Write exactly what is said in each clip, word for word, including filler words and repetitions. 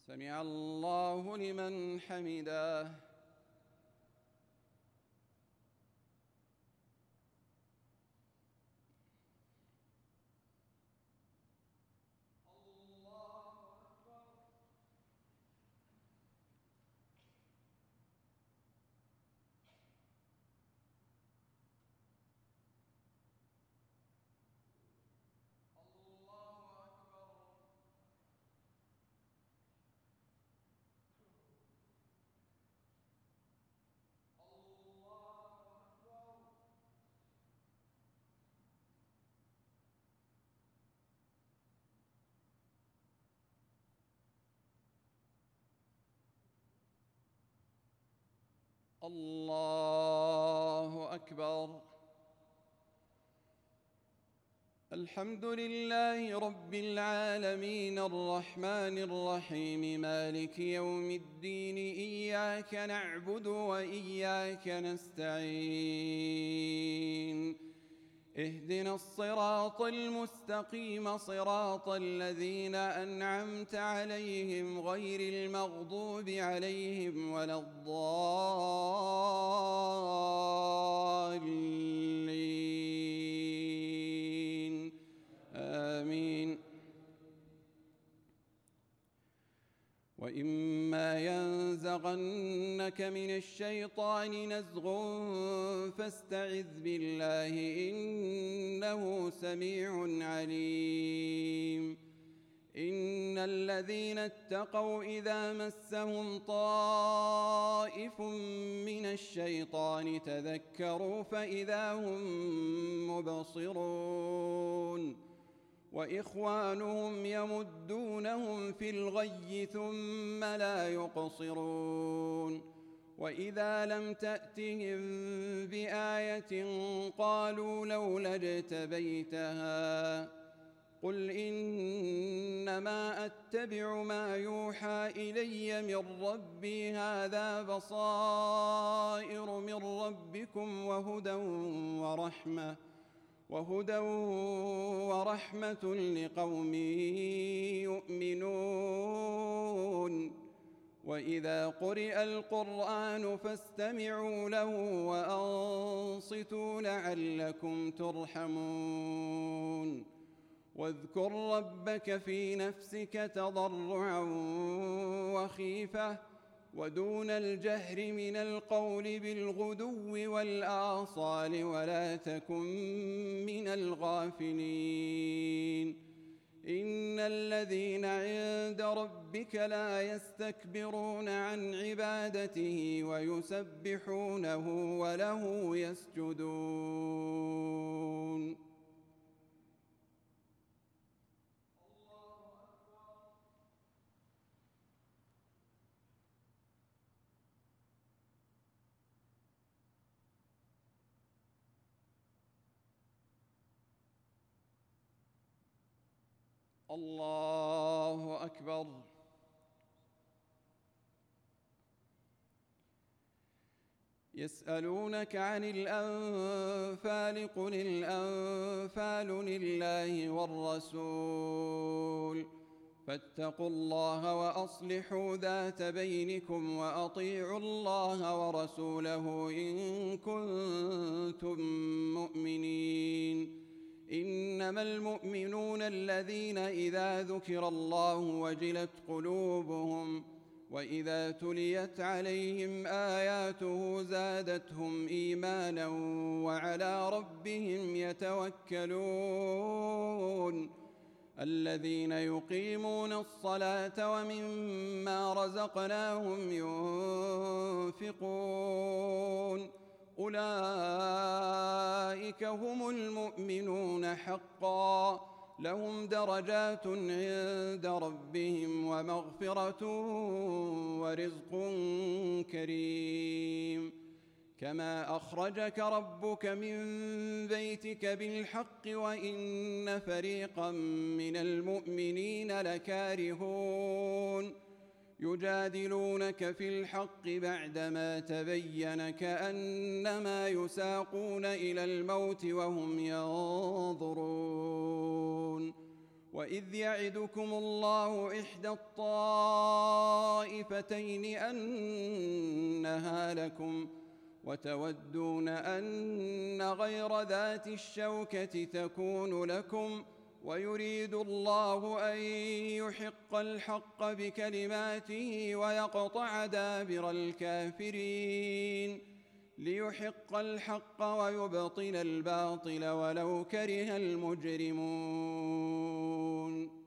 سمع الله لمن حمده. الله أكبر. الحمد لله رب العالمين الرحمن الرحيم مالك يوم الدين، إياك نعبد وإياك نستعين. اهدنا الصراط المستقيم صراط الذين أنعمت عليهم غير المغضوب عليهم ولا الضالين آمين. وإما ينزغنك من الشيطان نزغ فاستعذ بالله إنه سميع عليم. إن الذين اتقوا إذا مسهم طائف من الشيطان تذكروا فإذا هم مبصرون، وإخوانهم يمدونهم في الغي ثم لا يقصرون. وإذا لم تأتهم بآية قالوا لولا اجتبيتها قل إنما أتبع ما يوحى إلي من ربي هذا بصائر من ربكم وهدى ورحمة وهدى ورحمة لقوم يؤمنون. وإذا قرئ القرآن فاستمعوا له وأنصتوا لعلكم ترحمون. واذكر ربك في نفسك تضرعا وخيفة ودون الجهر من القول بالغدو والآصال ولا تكن من الغافلين. إن الذين عند ربك لا يستكبرون عن عبادته ويسبحونه وله يسجدون. الله أكبر. يسألونك عن الأنفال قل الأنفال لله والرسول فاتقوا الله وأصلحوا ذات بينكم وأطيعوا الله ورسوله إن كنتم مؤمنين. إنما المؤمنون الذين إذا ذكر الله وجلت قلوبهم وإذا تليت عليهم آياته زادتهم إيمانا وعلى ربهم يتوكلون. الذين يقيمون الصلاة ومما رزقناهم ينفقون أولئك هم المؤمنون حقا لهم درجات عند ربهم ومغفرة ورزق كريم. كما أخرجك ربك من بيتك بالحق وإن فريقا من المؤمنين لكارهون يجادلونك في الحق بعدما تبين كأنما يساقون إلى الموت وهم ينظرون وإذ يعدكم الله إحدى الطائفتين أنها لكم وتودون أن غير ذات الشوكة تكون لكم ويريد الله أن يحق الحق بكلماته ويقطع دابر الكافرين ليحق الحق ويبطل الباطل ولو كره المجرمون.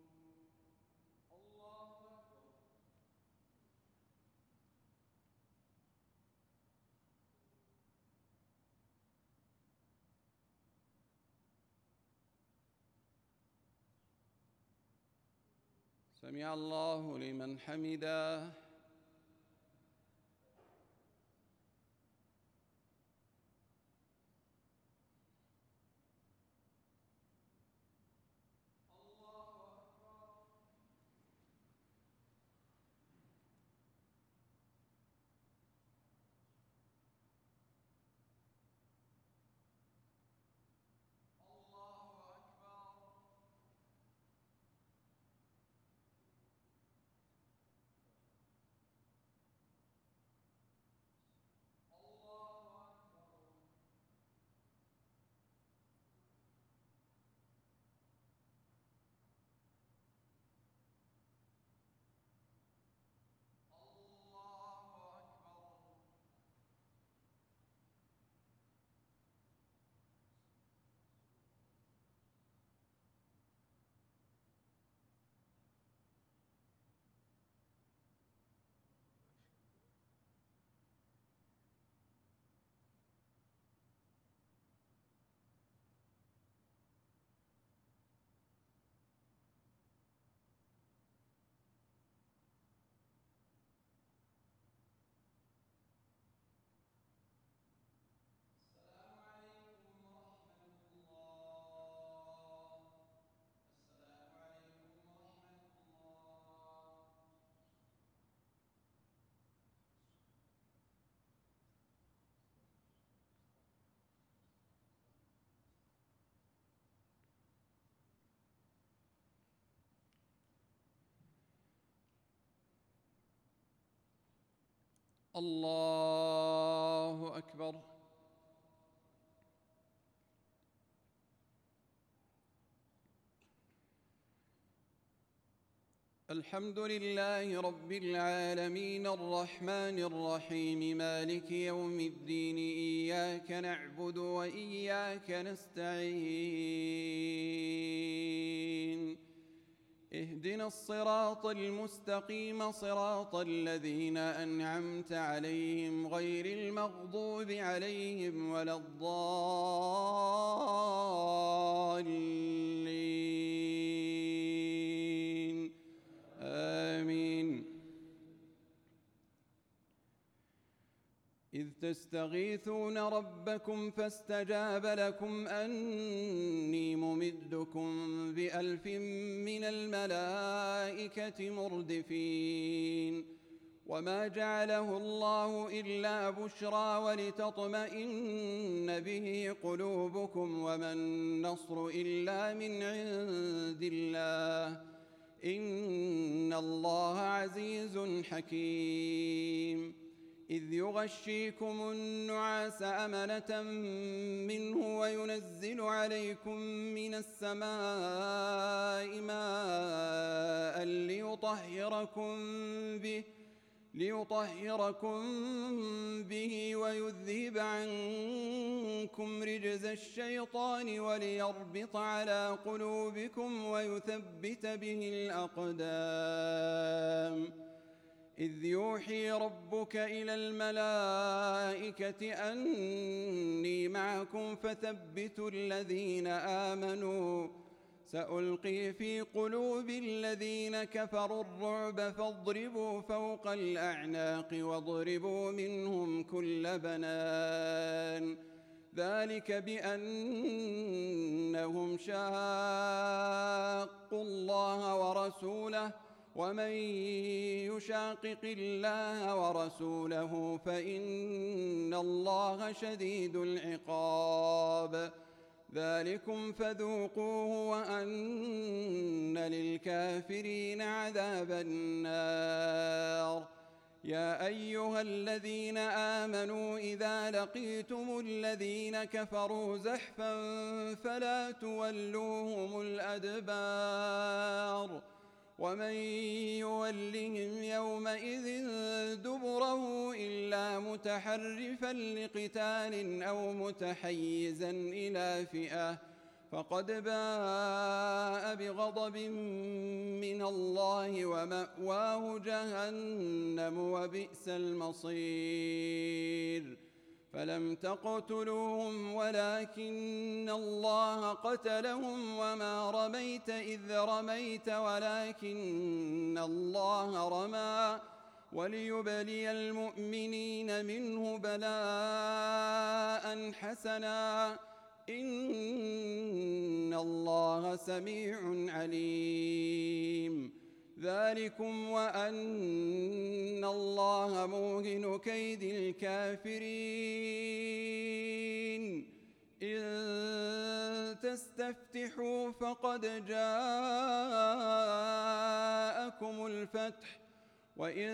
سمع الله لمن حمده. الله أكبر. الحمد لله رب العالمين الرحمن الرحيم مالك يوم الدين إياك نعبد وإياك نستعين اهدنا الصراط المستقيم صراط الذين أنعمت عليهم غير المغضوب عليهم ولا الضالين آمين. إذ تستغيثون ربكم فاستجاب لكم أني ممدكم بألف من الملائكة مردفين وما جعله الله إلا بشرى ولتطمئن به قلوبكم وما النصر إلا من عند الله إن الله عزيز حكيم. إذ يغشيكم النعاس أمنة منه وينزل عليكم من السماء ماء ليطهركم به ليطهركم به ويذهب عنكم رجز الشيطان وليربط على قلوبكم ويثبت به الأقدام. إذ يوحي ربك إلى الملائكة أني معكم فثبتوا الذين آمنوا سألقي في قلوب الذين كفروا الرعب فاضربوا فوق الأعناق واضربوا منهم كل بنان ذلك بأنهم شاقوا الله ورسوله ومن يشاقق الله ورسوله فإن الله شديد العقاب ذلكم فذوقوه وأن للكافرين عذاب النار. يا أيها الذين آمنوا إذا لقيتم الذين كفروا زحفا فلا تولوهم الأدبار ومن يولهم يومئذ دبره إلا متحرفا لقتال أو متحيزا إلى فئة فقد باء بغضب من الله ومأواه جهنم وبئس المصير. فلم تقتلوهم ولكن الله قتلهم وما رميت إذ رميت ولكن الله رمى وليبلي المؤمنين منه بلاء حسنا إن الله سميع عليم. ذلكم وأن الله موهن كيد الكافرين. إن تستفتحوا فقد جاءكم الفتح وإن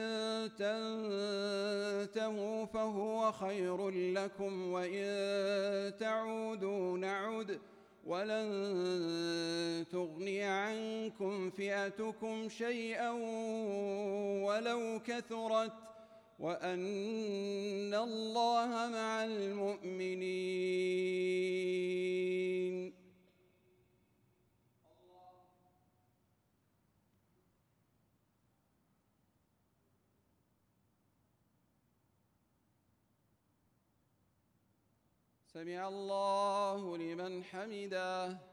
تنتهوا فهو خير لكم وإن تعودوا نعد ولن تغني عنكم فئتكم شيئا ولو كثرت وأن الله مع المؤمنين. سمع الله لمن حمده.